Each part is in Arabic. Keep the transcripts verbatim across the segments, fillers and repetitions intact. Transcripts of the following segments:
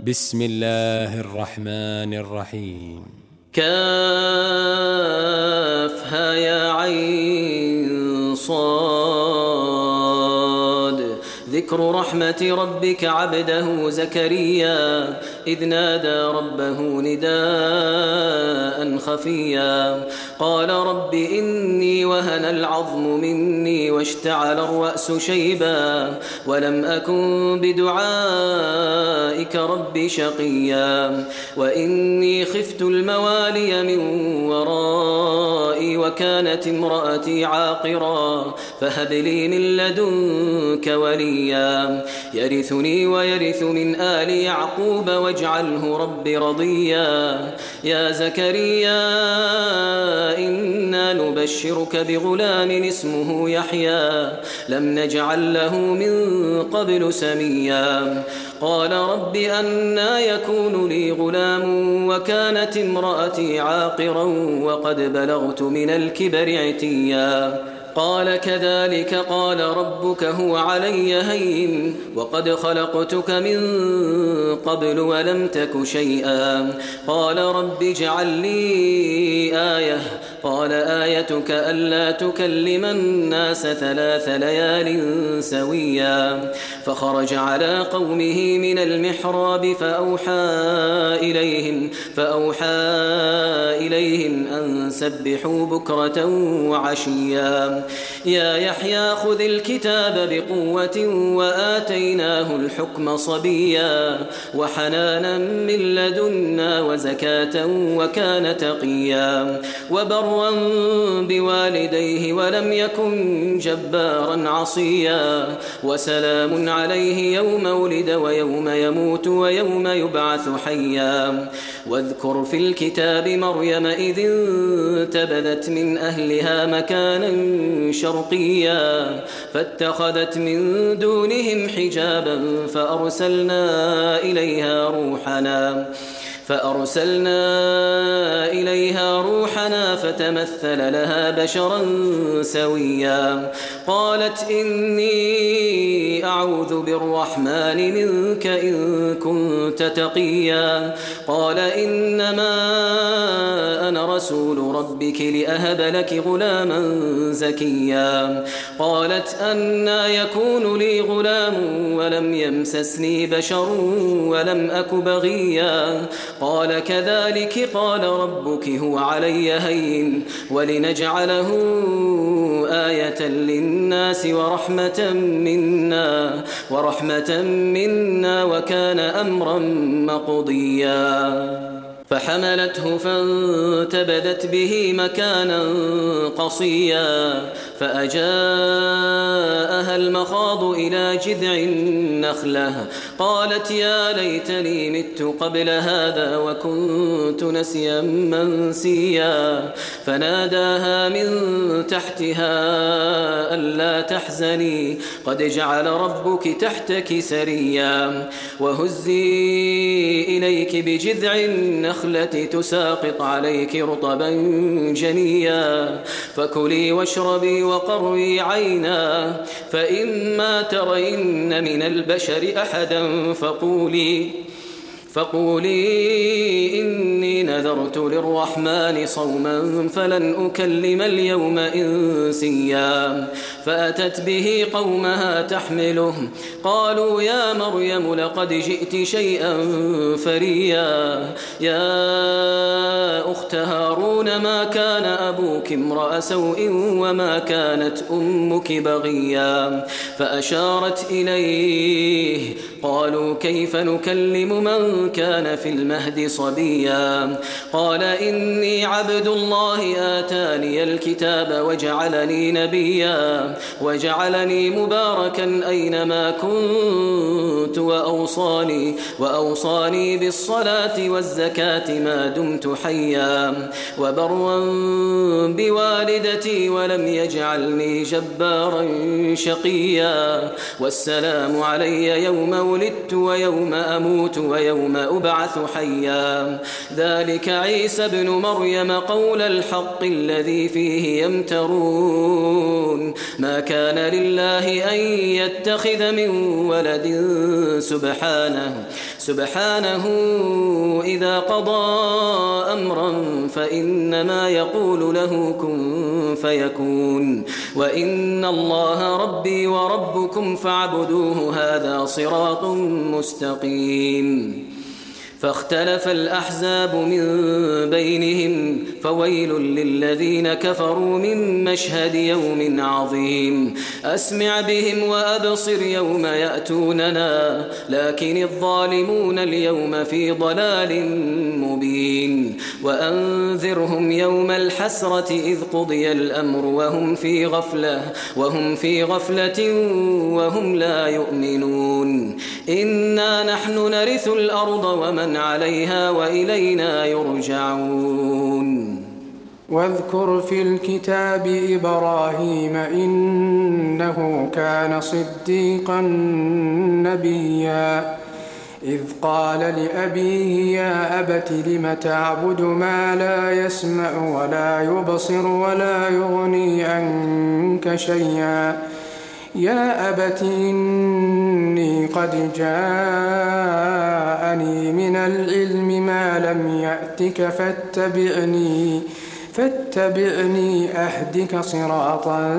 بسم الله الرحمن الرحيم. كافها يا عين صاد. ذكر رحمة ربك عبده زكريا إذ نادى ربه نداء خفيا قال رب إني وهن العظم مني واشتعل الرأس شيبا ولم أكن بدعائك رب شقيا وإني خفت الموالي من ورائي وكانت امرأتي عاقرا فهب لي من لدنك وليا يرثني ويرث من آل يعقوب واجعله رب رضيا يا زكريا إنا نبشرك بغلام اسمه يحيى لم نجعل له من قبل سميا قال رب أنى يكون لي غلام وكانت امرأتي عاقرا وقد بلغت من الكبر عتيا قال كذلك قال ربك هو علي هين وقد خلقتك من قبل ولم تك شيئا قال رب اجعل لي آية قال آيتك ألا تكلم الناس ثلاث ليال سويا فخرج على قومه من المحراب فأوحى إليهم فأوحى إليهم أن سبحوا بكرة وعشيا يا يحيى خذ الكتاب بقوة وآتيناه الحكم صبيا وحنانا من لدنا وزكاة وكان تقيا وبرا بوالديه ولم يكن جبارا عصيا وسلام عليه يوم ولد ويوم يموت ويوم يبعث حيا واذكر في الكتاب مريم إذ انتبذت من أهلها مكانا شرقيا فاتخذت من دونهم حجابا فأرسلنا إليها روحنا فأرسلنا إليها روحنا فتمثل لها بشرا سويا قالت إني أعوذ بالرحمن منك إن كنت تقيا قال إنما أنا رسول ربك لأهب لك غلاما زكيا قالت أنى يكون لي غلام ولم يمسسني بشر ولم أك بغيا قال كذلك قال ربك هو علي هين ولنجعله آية للناس ورحمة منا ورحمة منا وكان أمرا مقضيا فحملته فانتبذت به مكانا قصيا فأجاءها المخاض إلى جذع النخلة قالت يا ليتني مت قبل هذا وكنت نسيا منسيا فناداها من تحتها ألا تحزني قد جعل ربك تحتك سريا وهزي إليك بجذع النخلة تساقط عليك رطبا جنيا فكلي واشربي وقري عينا فإما ترين من البشر أحدا فقولي فقولي إني نذرت للرحمن صوما فلن أكلم اليوم إنسيا فأتت به قومها تحمله قالوا يا مريم لقد جئت شيئا فريا يا أخت هارون ما كان أبوك امرأ سوء وما كانت أمك بغيا فأشارت إليه قالوا كيف نكلم من كان في المهد صبيا قال إني عبد الله آتاني الكتاب وجعلني نبيا وجعلني مباركا أينما كنت وأوصاني, وأوصاني بالصلاة والزكاة ما دمت حيا وبرا بوالدتي ولم يجعلني جبارا شقيا والسلام علي يوم ولدت ويوم أموت ويوم أبعث حيا ذلك عيسى بن مريم قول الحق الذي فيه يمترون ما كان لله أن يتخذ من ولد سبحانه سبحانه إذا قضى أمرا فإنما يقول له كن فيكون وإن الله ربي وربكم فاعبدوه هذا صراط مستقيم فاختلف الأحزاب من بينهم فويل للذين كفروا من مشهد يوم عظيم أسمع بهم وأبصر يوم يأتوننا لكن الظالمون اليوم في ضلال مبين وأنذرهم يوم الحسرة إذ قضي الأمر وهم في غفلة وهم في غفلة وهم لا يؤمنون إنا نحن نرث الأرض ومن عليها وإلينا يرجعون واذكر في الكتاب إبراهيم إنه كان صديقا نبيا إذ قال لأبيه يا أبت لم تعبد ما لا يسمع ولا يبصر ولا يغني عنك شيئا يا أبت إني قد جاءني من العلم ما لم يأتك فاتبعني فاتبعني أهدك صراطا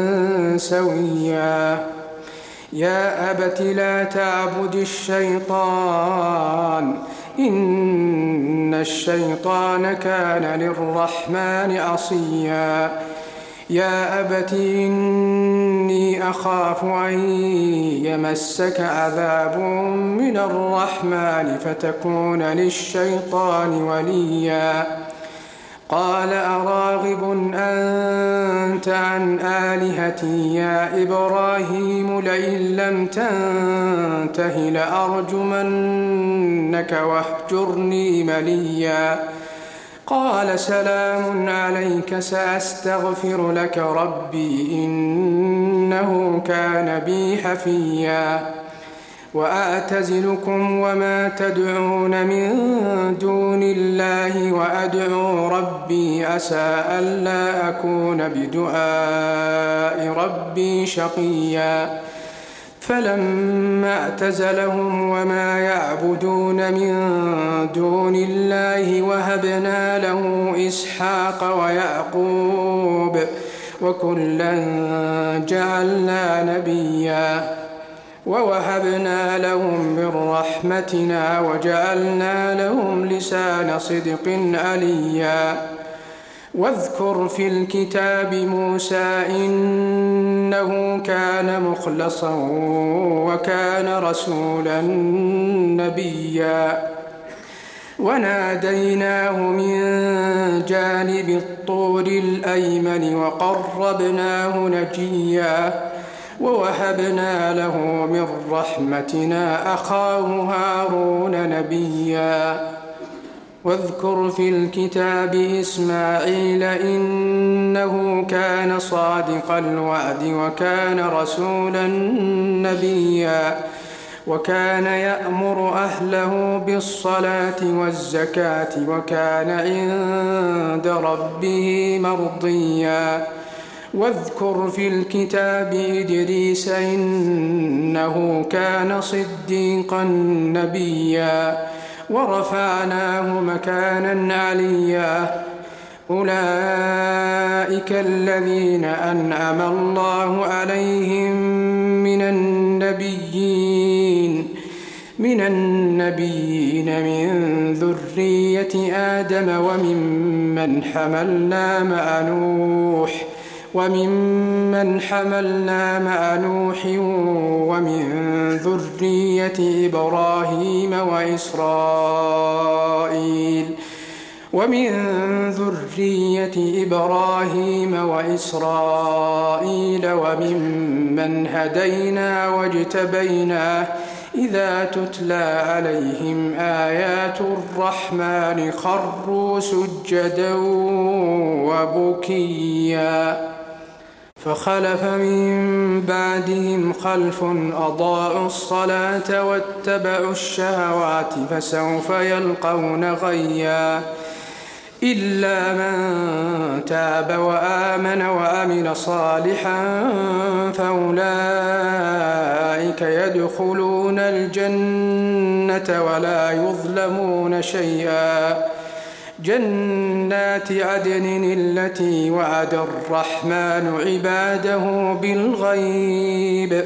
سويا يا أبت لا تعبد الشيطان إن الشيطان كان للرحمن عصيا يا أبت إني أخاف أن يمسك عذاب من الرحمن فتكون للشيطان وليا قال أراغب أنت عن آلهتي يا إبراهيم لئن لم تنته لأرجمنك واهجرني مليا قال سلام عليك سأستغفر لك ربي إنه كان بي حفيا وأعتزلكم وما تدعون من دون الله وأدعو ربي عسى ألا أكون بدعاء ربي شقيا فلما اعتزلهم وما يعبدون من دون الله وهبنا له إسحاق ويعقوب وكلا جعلنا نبيا ووهبنا لهم من رحمتنا وجعلنا لهم لسان صدق عليا واذكر في الكتاب موسى إنه كان مخلصا وكان رسولا نبيا وناديناه من جانب الطور الأيمن وقربناه نجيا ووهبنا له من رحمتنا أخاه هارون نبيا واذكر في الكتاب إسماعيل إنه كان صادق الوعد وكان رسولا نبيا وكان يأمر أهله بالصلاة والزكاة وكان عند ربه مرضيا واذكر في الكتاب إدريس إنه كان صديقا نبيا ورفعناه مكانا عليا أولئك الذين أنعم الله عليهم من النبيين من النبيين من ذرية آدم وممن حملنا مع نوح وممن حملنا مع نوح ومن ذرية إبراهيم وإسرائيل ومن ذرية إبراهيم وإسرائيل وممن هدينا واجتبينا إذا تتلى عليهم آيات الرحمن خروا سجدا وبكيا فخلف من بعدهم خلف أضاعوا الصلاة واتبعوا الشهوات فسوف يلقون غيا إلا من تاب وآمن وعمل صالحا فأولئك يدخلون الجنة ولا يظلمون شيئا. جنات عدن التي وعد الرحمن عباده بالغيب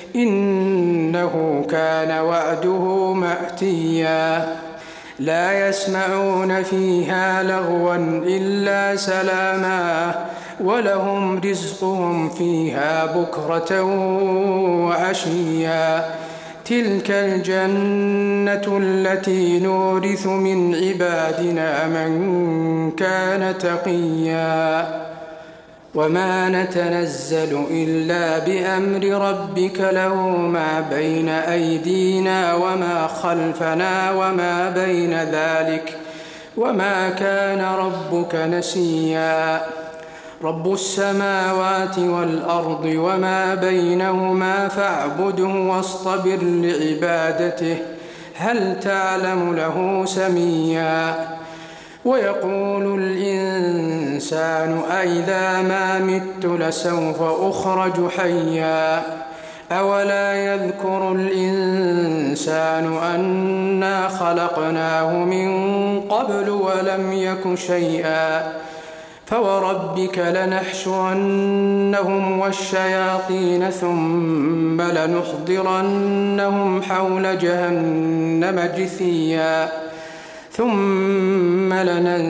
إنه كان وعده مأتيا. لا يسمعون فيها لغوا إلا سلاما ولهم رزقهم فيها بكرة وعشيا. تلك الجنة التي نورث من عبادنا من كان تقيا. وما نتنزل إلا بأمر ربك له ما بين أيدينا وما خلفنا وما بين ذلك وما كان ربك نسيا. رب السماوات والأرض وما بينهما فاعبده واصطبر لعبادته هل تعلم له سميا. ويقول الإنسان أئذا ما مت لسوف أخرج حيا. أولا يذكر الإنسان أنا خلقناه من قبل ولم يك شيئا. فوربك لنحشرنهم والشياطين ثم لنحضرنهم حول جهنم جثيا. ثم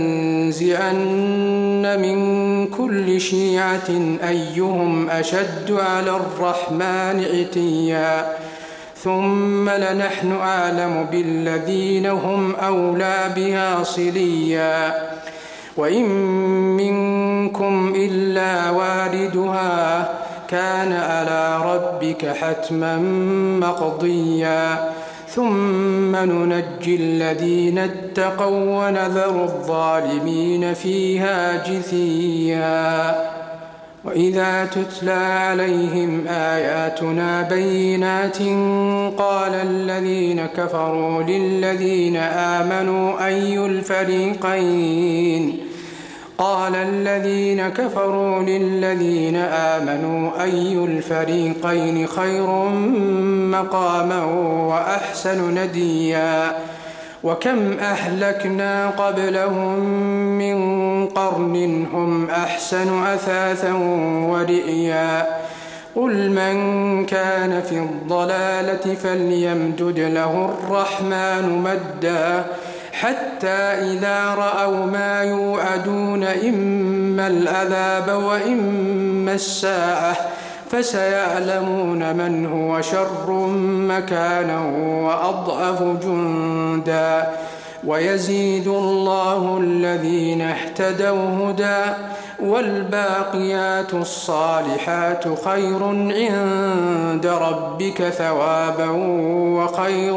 لننزعن من كل شيعة أيهم أشد على الرحمن عتيا. ثم لنحن أعلم بالذين هم أولى بها صليا. وإن منكم إلا واردها كان على ربك حتما مقضيا. ثم ننجي الذين اتقوا ونذر الظالمين فيها جثيا. وإذا تتلى عليهم آياتنا بينات قال الذين كفروا للذين آمنوا أي الفريقين قال الذين كفروا للذين آمنوا أي الفريقين خير مقاما وأحسن نديا. وكم أهلكنا قبلهم من قرن هم أحسن أثاثا ورئيا. قل من كان في الضلالة فليمدد له الرحمن مدا حتى إذا رأوا ما يوعدون إما العذاب وإما الساعة فسيعلمون من هو شر مكانا وأضعف جندا. ويزيد الله الذين اهتدوا هدى والباقيات الصالحات خير عند ربك ثوابا وخير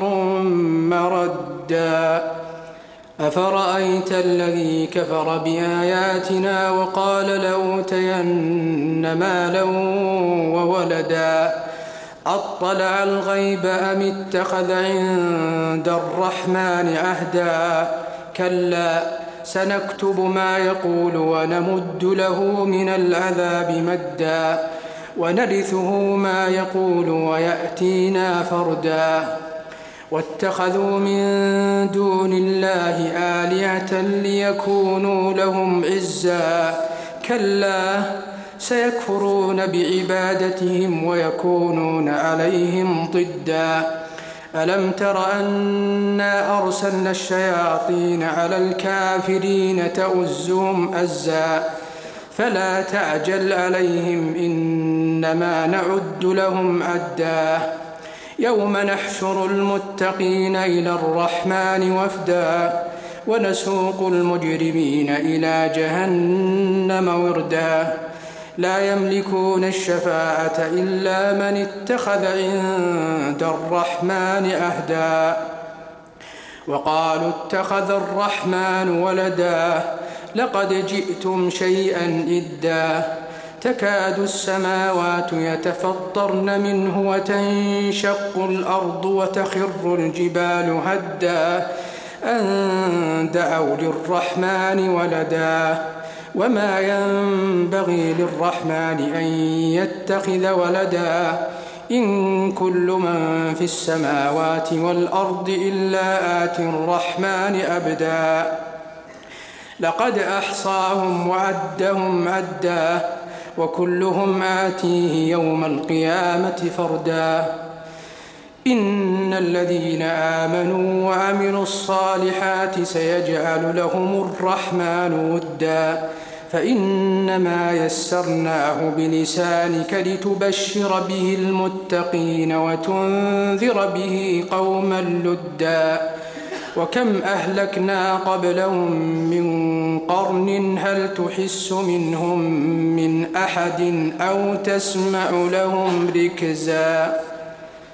مردا. أفرأيت الذي كفر بآياتنا وقال لأوتين مالا وولدا أطلع الغيب أم اتخذ عند الرحمن عهدا. كلا سنكتب ما يقول ونمد له من العذاب مدا ونرثه ما يقول ويأتينا فردا. واتخذوا من دون الله آلهة ليكونوا لهم عزا. كلا سيكفرون بعبادتهم ويكونون عليهم ضدا. ألم تر أنا أرسلنا الشياطين على الكافرين تؤزهم أزا فلا تعجل عليهم إنما نعد لهم عدا. يوم نحشر المتقين إلى الرحمن وفدا ونسوق المجرمين إلى جهنم وردا. لا يملكون الشفاعة إلا من اتخذ عند الرحمن عهدا. وقالوا اتخذ الرحمن ولدا لقد جئتم شيئا إدا. تكاد السماوات يتفطرن منه وتنشق الأرض وتخر الجبال هدا أن دعوا للرحمن ولدا وما ينبغي للرحمن أن يتخذ ولدا إن كل من في السماوات والأرض إلا آتي الرحمن أبدا لقد أحصاهم وعدهم عدا وكلهم آتيه يوم القيامة فردا إن الذين آمنوا وعملوا الصالحات سيجعل لهم الرحمن ودا فإنما يسرناه بلسانك لتبشر به المتقين وتنذر به قوما لدا وكم أهلكنا قبلهم من قرن هل تحس منهم من أحد أو تسمع لهم ركزا.